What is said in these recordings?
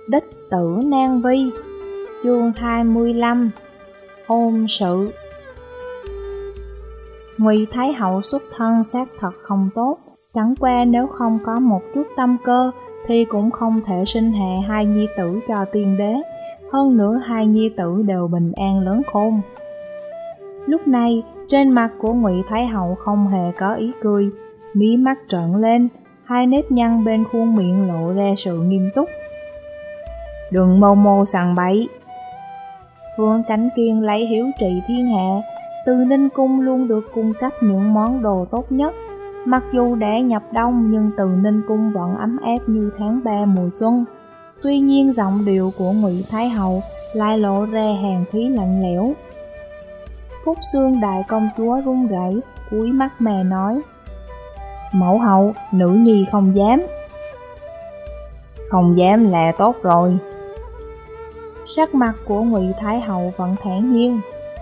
Đích tử Nan Vi. Chương 25. Hôn sự. Ngụy Thái Hậu xuất thân xác thật không tốt, chẳng qua nếu không có một chút tâm cơ thì cũng không thể sinh hạ hai nhi tử cho tiên đế. Hơn nữa hai nhi tử đều bình an lớn khôn. Lúc này trên mặt của Ngụy Thái Hậu không hề có ý cười, mí mắt trợn lên, hai nếp nhăn bên khuôn miệng lộ ra sự nghiêm túc. Đừng mâu mô sằng bậy. Phương Cảnh Kiên lấy hiếu trị thiên hạ, từ Ninh Cung luôn được cung cấp những món đồ tốt nhất. Mặc dù đã nhập đông nhưng từ Ninh Cung vẫn ấm áp như tháng 3 mùa xuân. Tuy nhiên giọng điệu của Ngụy Thái Hậu lại lộ ra hàn khí lạnh lẽo. Phúc Xương đại công chúa run rẩy, cúi mắt mà nói: Mẫu hậu, nữ nhi không dám. Không dám là tốt rồi. Sắc mặt của Ngụy Thái Hậu vẫn thản nhiên.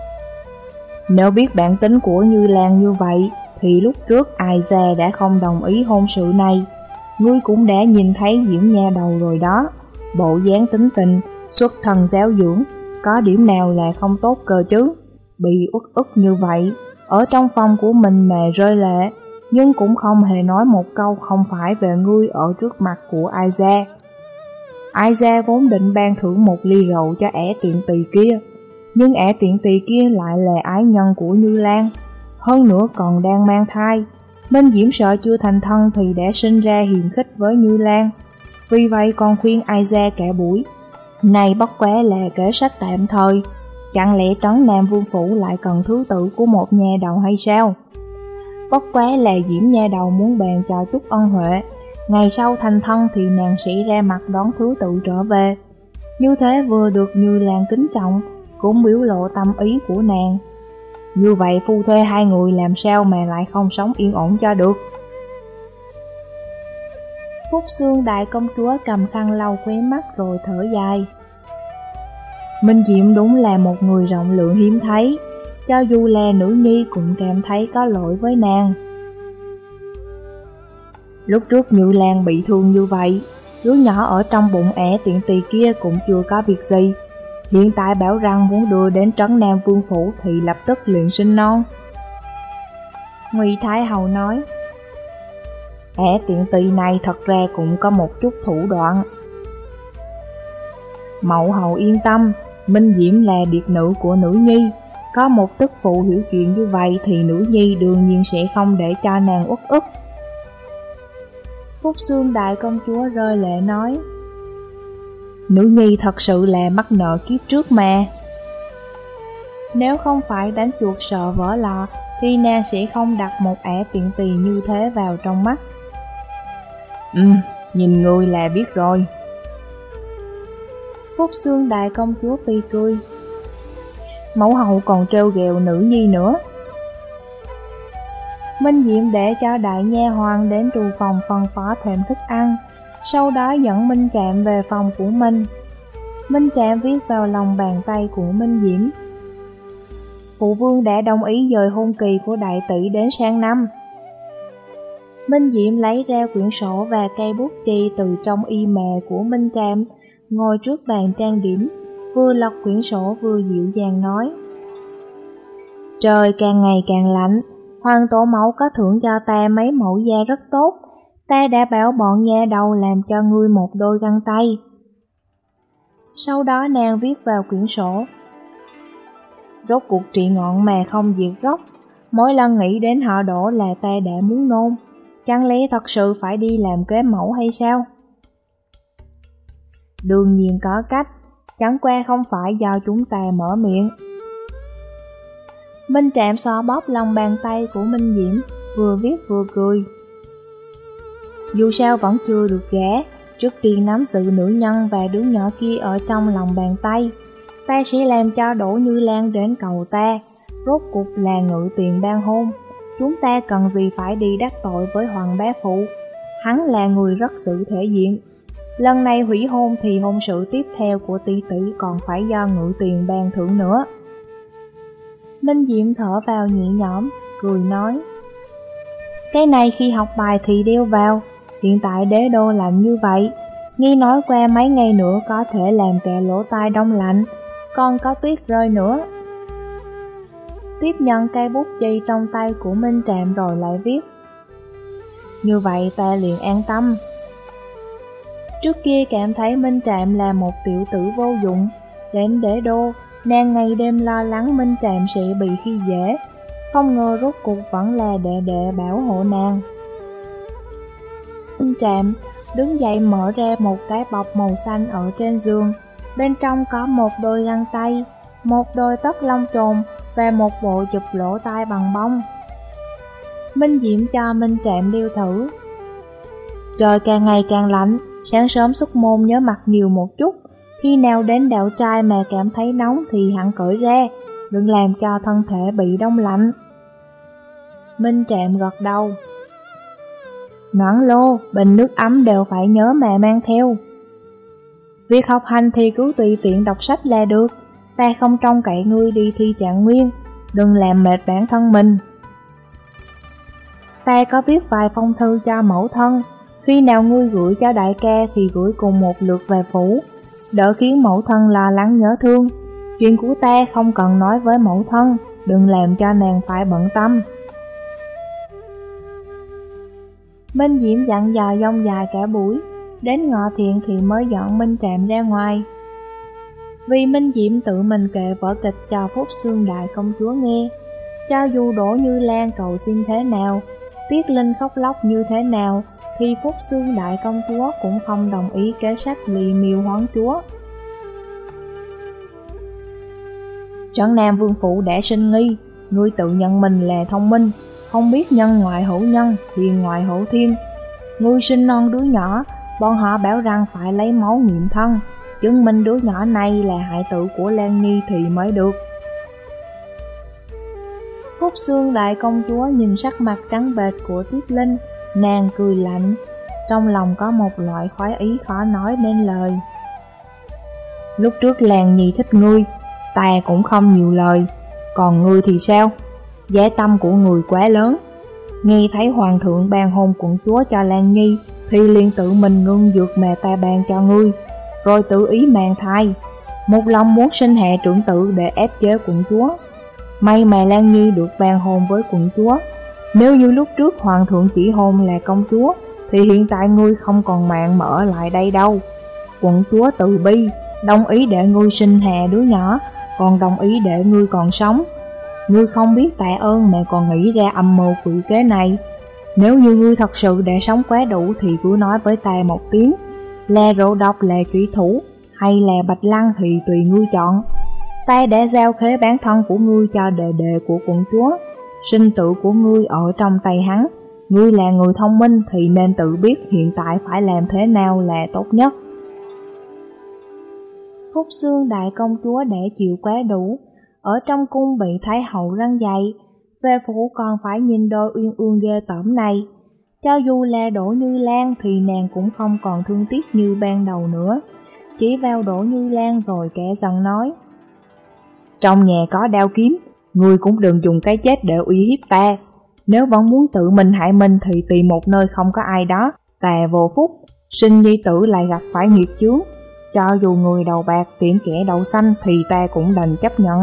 Nếu biết bản tính của Như Lan như vậy thì lúc trước Ai Gia đã không đồng ý hôn sự này. Ngươi cũng đã nhìn thấy Diễm Nha Đầu rồi đó. Bộ dáng tính tình, xuất thân giáo dưỡng, có điểm nào là không tốt cơ chứ? Bị uất ức như vậy, ở trong phòng của mình mà rơi lệ, nhưng cũng không hề nói một câu không phải về ngươi ở trước mặt của Ai Gia. Ai Gia vốn định ban thưởng một ly rượu cho ẻ tiện tỳ kia, nhưng ẻ tiện tỳ kia lại là ái nhân của Như Lan, hơn nữa còn đang mang thai. Minh Diễm sợ chưa thành thân thì đã sinh ra hiềm khích với Như Lan, vì vậy còn khuyên Ai Gia cả buổi. Này bất quá là kế sách tạm thời, chẳng lẽ Trấn Nam Vương Phủ lại cần thứ tự của một nha đầu hay sao? Bất quá là Diễm Nha Đầu muốn bàn cho chút ân huệ, ngày sau thành thân thì nàng sẽ ra mặt đón thứ tự trở về. Như thế vừa được Như Lan kính trọng, cũng biểu lộ tâm ý của nàng. Như vậy phu thê hai người làm sao mà lại không sống yên ổn cho được? Phúc Xương đại công chúa cầm khăn lau khóe mắt rồi thở dài. Minh Diệm đúng là một người rộng lượng hiếm thấy, cho dù là nữ nhi cũng cảm thấy có lỗi với nàng. Lúc trước Như Lan bị thương như vậy, đứa nhỏ ở trong bụng ẻ tiện tỳ kia cũng chưa có việc gì. Hiện tại bảo rằng muốn đưa đến Trấn Nam Vương Phủ thì lập tức liền sinh non. Ngụy Thái Hậu nói: ẻ tiện tỳ này thật ra cũng có một chút thủ đoạn. Mẫu hậu yên tâm, Minh Diễm là điệt nữ của nữ nhi, có một tức phụ hiểu chuyện như vậy thì nữ nhi đương nhiên sẽ không để cho nàng uất ức. Phúc Xương đại công chúa rơi lệ nói: nữ nhi thật sự là mắc nợ kiếp trước mà. Nếu không phải đánh chuột sợ vỡ lọ thì nàng sẽ không đặt một ẻ tiện tỳ như thế vào trong mắt. Nhìn ngươi là biết rồi. Phúc Xương đại công chúa phi cười: mẫu hậu còn trêu ghẹo nữ nhi nữa. Minh Diệm để cho đại nha hoàn đến trù phòng phân phó thêm thức ăn, sau đó dẫn Minh Trạm về phòng của mình. Minh Trạm viết vào lòng bàn tay của Minh Diễm: phụ vương đã đồng ý dời hôn kỳ của đại tỷ đến sang năm. Minh Diễm lấy ra quyển sổ và cây bút chì từ trong y mề của Minh Trạm, ngồi trước bàn trang điểm, vừa lật quyển sổ vừa dịu dàng nói: trời càng ngày càng lạnh, Hoàng tổ mẫu có thưởng cho ta mấy mẫu da rất tốt, ta đã bảo bọn nha đầu làm cho ngươi một đôi găng tay. Sau đó nàng viết vào quyển sổ: rốt cuộc trị ngọn mà không diệt gốc, mỗi lần nghĩ đến họ đổ là ta đã muốn nôn, chẳng lẽ thật sự phải đi làm kế mẫu hay sao? Đương nhiên có cách, chẳng qua không phải do chúng ta mở miệng. Minh Trạm xoa bóp lòng bàn tay của Minh Diễm, vừa viết vừa cười. Dù sao vẫn chưa được gả, trước tiên nắm giữ nữ nhân và đứa nhỏ kia ở trong lòng bàn tay. Ta sẽ làm cho Đỗ Như Lan đến cầu ta, rốt cuộc là ngự tiền ban hôn. Chúng ta cần gì phải đi đắc tội với Hoàng bá phụ, hắn là người rất giữ thể diện. Lần này hủy hôn thì hôn sự tiếp theo của tỷ tỷ còn phải do ngự tiền ban thưởng nữa. Minh Diệm thở vào nhẹ nhõm, cười nói: cái này khi học bài thì đeo vào, hiện tại đế đô lạnh như vậy, Nghe nói qua mấy ngày nữa có thể làm cả lỗ tai đông lạnh, còn có tuyết rơi nữa. Tiếp nhận cây bút chì trong tay của Minh Trạm rồi lại viết. Như vậy ta liền an tâm. Trước kia cảm thấy Minh Trạm là một tiểu tử vô dụng, đến đế đô, nàng ngày đêm lo lắng Minh Trạm sẽ bị khi dễ, không ngờ rốt cuộc vẫn là đệ đệ bảo hộ nàng. Minh Trạm đứng dậy mở ra một cái bọc màu xanh ở trên giường, bên trong có một đôi găng tay, một đôi tất lông trồn và một bộ chụp lỗ tai bằng bông. Minh Diễm cho Minh Trạm đeo thử. Trời càng ngày càng lạnh, sáng sớm xuất môn nhớ mặc nhiều một chút, khi nào đến đảo trai mà cảm thấy nóng thì hẳn cởi ra, đừng làm cho thân thể bị đông lạnh. Minh Trạm gật đầu. Nón lô, bình nước ấm đều phải nhớ mà mang theo. Việc học hành thì cứ tùy tiện đọc sách là được, ta không trông cậy ngươi đi thi trạng nguyên, đừng làm mệt bản thân mình. Ta có viết vài phong thư cho mẫu thân, khi nào ngươi gửi cho đại ca thì gửi cùng một lượt về phủ, đỡ khiến mẫu thân lo lắng nhớ thương. Chuyện của ta không cần nói với mẫu thân, đừng làm cho nàng phải bận tâm. Minh Diễm dặn dò dông dài cả buổi, đến ngọ thiện thì mới dọn Minh Trạm ra ngoài. Vì Minh Diễm tự mình kể vở kịch cho Phúc Xương đại công chúa nghe, cho dù Đỗ Như Lan cầu xin thế nào, Tiết Linh khóc lóc như thế nào, thì Phúc Xương đại công chúa cũng không đồng ý kế sách lì miêu hoán chúa. Trấn Nam Vương Phủ đã sinh nghi, ngươi tự nhận mình là thông minh, không biết nhân ngoại hữu nhân, thiên ngoại hữu thiên. Ngươi sinh non đứa nhỏ, bọn họ bảo rằng phải lấy máu nghiệm thân, chứng minh đứa nhỏ này là hại tử của Lan Nhi thì mới được. Phúc Xương đại công chúa nhìn sắc mặt trắng bệch của Tiết Linh, nàng cười lạnh, trong lòng có một loại khoái ý khó nói nên lời. Lúc trước Lan Nhi thích ngươi, ta cũng không nhiều lời, còn ngươi thì sao? Giá tâm của người quá lớn, nghe thấy hoàng thượng ban hôn quận chúa cho Lan Nhi thì liền tự mình ngưng dược mà ta ban cho ngươi, rồi tự ý mang thai, một lòng muốn sinh hạ trưởng tử để ép chế quận chúa. May mà Lan Nhi được ban hôn với quận chúa, nếu như lúc trước hoàng thượng chỉ hôn là công chúa thì hiện tại ngươi không còn mạng mà ở lại đây đâu. Quận chúa từ bi, đồng ý để ngươi sinh hạ đứa nhỏ, còn đồng ý để ngươi còn sống. Ngươi không biết tạ ơn mà còn nghĩ ra âm mưu quỷ kế này. Nếu như ngươi thật sự đã sống quá đủ thì cứ nói với ta một tiếng, là rượu độc là trủy thủ hay là bạch lăng thì tùy ngươi chọn. Ta đã giao khế bản thân của ngươi cho đệ đệ của quận chúa, sinh tử của ngươi ở trong tay hắn. Ngươi là người thông minh thì nên tự biết hiện tại phải làm thế nào là tốt nhất. Phúc Xương đại công chúa đã chịu quá đủ, ở trong cung bị Thái hậu răn dạy, về phủ còn phải nhìn đôi uyên ương ghê tởm này. Cho dù là Đỗ Như Lan thì nàng cũng không còn thương tiếc như ban đầu nữa, chỉ vào Đỗ Như Lan rồi kẻ giận nói. Trong nhà có đao kiếm, ngươi cũng đừng dùng cái chết để uy hiếp ta. Nếu vẫn muốn tự mình hại mình thì tìm một nơi không có ai đó, tà vô phúc, sinh nhi tử lại gặp phải nghiệp chướng. Cho dù người đầu bạc tiễn kẻ đầu xanh thì ta cũng đành chấp nhận.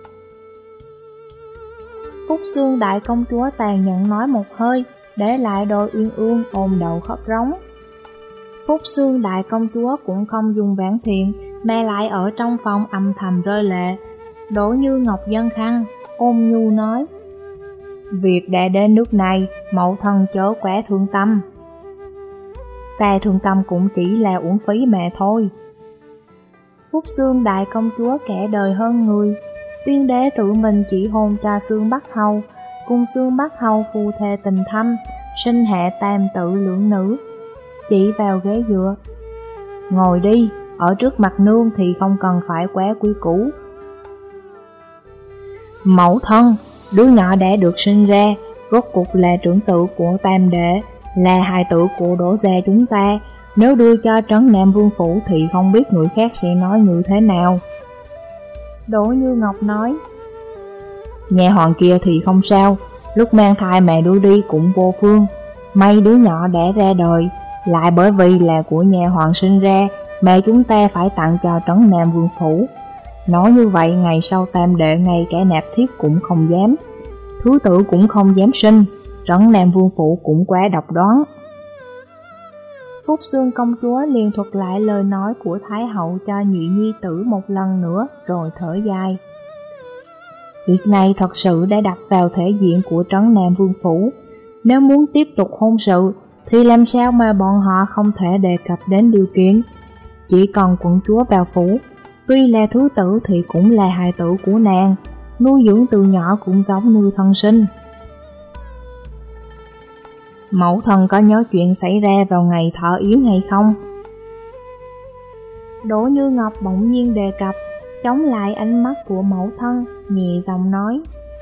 Phúc Xương đại công chúa tàn nhẫn nói một hơi, để lại đôi uyên ương ôm đầu khóc rống. Phúc Xương đại công chúa cũng không dùng vãn thiện, mà lại ở trong phòng âm thầm rơi lệ. Đỗ Như Ngọc dâng khăn, ôm nhu nói. Việc đã đến nước này, mẫu thân chớ quá thương tâm. Ta thương tâm cũng chỉ là uổng phí mà thôi. Phúc Xương đại công chúa kẻ đời hơn người, tiên đế tự mình chỉ hôn cho Xương Bắc Hầu, cùng Xương Bắc Hầu phù thề tình thâm, sinh hạ tam tự lưỡng nữ. Chỉ vào ghế dựa. Ngồi đi, ở trước mặt nương thì không cần phải quá quý củ. Mẫu thân, đứa nhỏ đã được sinh ra, rốt cuộc là trưởng tử của tam đệ, là hài tử của Đỗ gia chúng ta. Nếu đưa cho Trấn Nam Vương Phủ thì không biết người khác sẽ nói như thế nào. Đỗ Như Ngọc nói. Nhà hoàng kia thì không sao, lúc mang thai mẹ đưa đi cũng vô phương. May đứa nhỏ đã ra đời, Lại bởi vì là của nhà hoàng sinh ra mà chúng ta phải tặng cho Trấn Nam Vương Phủ. Nói như vậy ngày sau Tam Đệ ngay cả nạp thiếp cũng không dám, thứ tử cũng không dám sinh, Trấn Nam Vương Phủ cũng quá độc đoán. Phúc Xương công chúa liền thuật lại lời nói của Thái hậu cho nhị nhi tử một lần nữa rồi thở dài. Việc này thật sự đã đặt vào thể diện của Trấn Nam Vương Phủ. Nếu muốn tiếp tục hôn sự thì làm sao mà bọn họ không thể đề cập đến điều kiện. Chỉ còn quận chúa vào phủ, tuy là thứ tử thì cũng là hài tử của nàng, nuôi dưỡng từ nhỏ cũng giống như thân sinh. Mẫu thân có nhớ chuyện xảy ra vào ngày thọ yến hay không? Đỗ Như Ngọc bỗng nhiên đề cập, chống lại ánh mắt của mẫu thân, nhẹ giọng nói.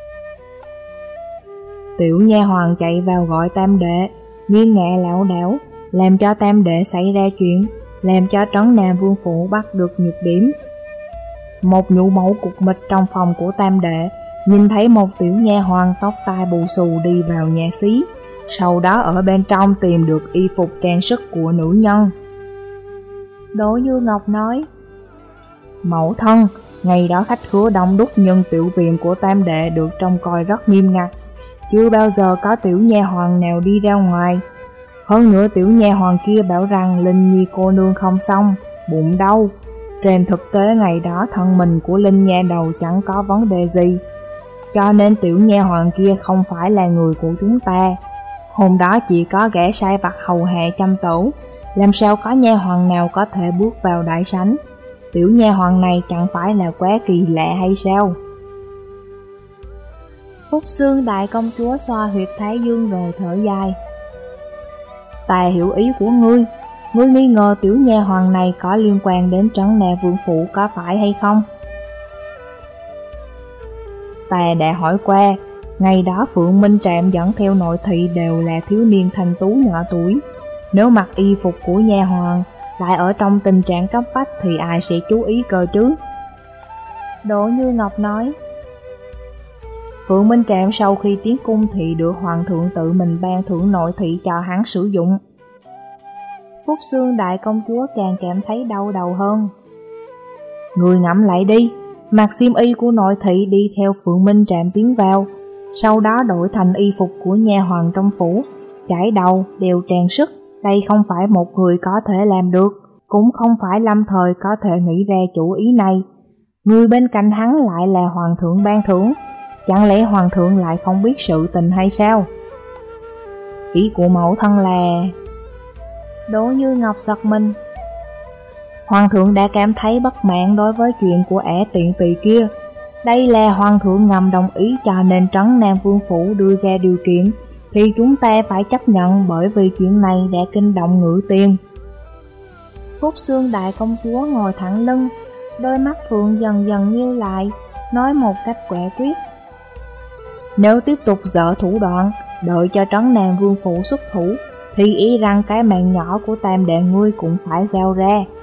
Tiểu nha hoàng chạy vào gọi Tam Đệ, nghiêng ngạ lảo đảo, làm cho Tam Đệ xảy ra chuyện, làm cho Trấn Nam Vương Phủ bắt được nhược điểm. Một nhũ mẫu cục mịch trong phòng của Tam Đệ, nhìn thấy một tiểu nha hoàng tóc tai bù xù đi vào nhà xí, sau đó ở bên trong tìm được y phục trang sức của nữ nhân. Đỗ Như Ngọc nói, mẫu thân, ngày đó khách khứa đông đúc nhưng tiểu viện của Tam Đệ được trông coi rất nghiêm ngặt, chưa bao giờ có tiểu nha hoàng nào đi ra ngoài. Hơn nữa tiểu nha hoàng kia bảo rằng Linh Nhi cô nương không xong, bụng đau. Trên thực tế ngày đó thân mình của Linh nha đầu chẳng có vấn đề gì, cho nên tiểu nha hoàng kia không phải là người của chúng ta. Hôm đó chỉ có gã sai vặt hầu hạ chăm tổ, làm sao có nha hoàng nào có thể bước vào đại sảnh. Tiểu nha hoàng này chẳng phải là quá kỳ lạ hay sao? Phúc Xương đại công chúa xoa huyệt thái dương rồi thở dài. Ta hiểu ý của ngươi nghi ngờ tiểu nha hoàng này có liên quan đến Trấn Nam Vương Phủ có phải hay không? Ta đã hỏi qua, ngày đó Phượng Minh Trạm dẫn theo nội thị đều là thiếu niên thanh tú nhỏ tuổi. Nếu mặc y phục của nha hoàng, lại ở trong tình trạng cấp bách thì ai sẽ chú ý cơ chứ? Đỗ Như Ngọc nói, Phượng Minh Trạm sau khi tiến cung thì được hoàng thượng tự mình ban thưởng nội thị cho hắn sử dụng. Phúc Xương đại công chúa càng cảm thấy đau đầu hơn. Người ngẫm lại đi, mặc xiêm y của nội thị đi theo Phượng Minh Trạm tiến vào, sau đó đổi thành y phục của nha hoàng trong phủ, chải đầu, đeo trang sức. Đây không phải một người có thể làm được, cũng không phải lâm thời có thể nghĩ ra chủ ý này. Người bên cạnh hắn lại là hoàng thượng ban thưởng, chẳng lẽ hoàng thượng lại không biết sự tình hay sao? Ý của mẫu thân là... Đỗ Như Ngọc giật mình. Hoàng thượng đã cảm thấy bất mãn đối với chuyện của ả tiện tỳ kia. Đây là hoàng thượng ngầm đồng ý cho nên Trấn Nam Vương Phủ đưa ra điều kiện, thì chúng ta phải chấp nhận bởi vì chuyện này đã kinh động Ngự Tiền. Phúc Xương đại công chúa ngồi thẳng lưng, đôi mắt phượng dần dần nhíu lại, nói một cách quả quyết. Nếu tiếp tục dở thủ đoạn, đợi cho Trấn Nam Vương Phủ xuất thủ, thì ý rằng cái mạng nhỏ của Tam Đệ ngươi cũng phải giao ra.